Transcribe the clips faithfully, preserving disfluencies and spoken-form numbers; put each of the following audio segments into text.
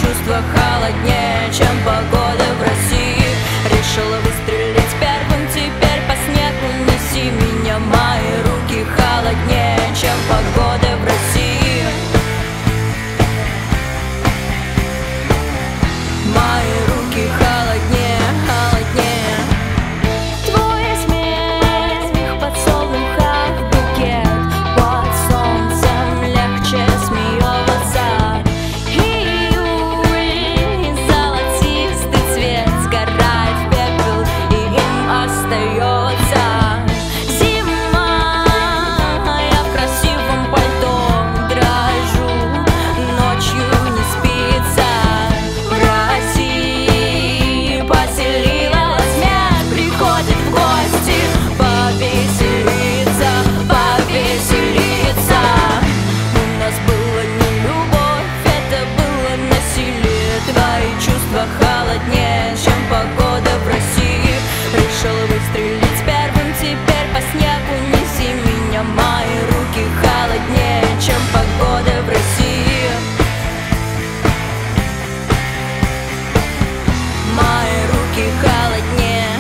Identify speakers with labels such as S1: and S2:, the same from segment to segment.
S1: чувства холоднее, чем погода в России. Решила выстрелить первым, теперь по снегу неси меня. Мои руки холоднее, чем погода в России. Мои руки холоднее, холоднее. Твой смех под солнцем букет, под солнцем легче смеется. Июль, золотистый цвет сгорает в пепел, и им остается. Зима, я в красивом пальто дрожу, ночью не спится. В России поселилась смерть, приходит в гости повеселиться, повеселиться. У нас была не любовь, это было насилие. Твои чувства холоднее, чем погода в России. Решил выстрелить первым, теперь по снегу неси меня. Мои руки холоднее, чем погода в России. Мои руки холоднее.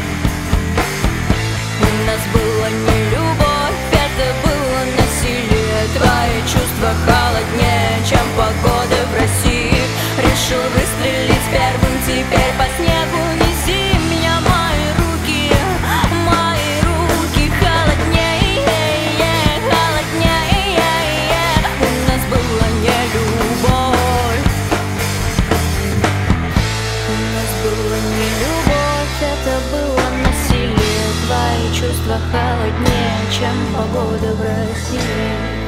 S1: У нас была не любовь, это было насилие. Твои чувства холоднее, чем погода в России. Решил выстрелить первым, теперь по снегу неси меня. Мои руки, мои руки холоднее, холоднее. У нас была не любовь, у нас была не любовь, это было насилие. Твои чувства холоднее, чем погода в России.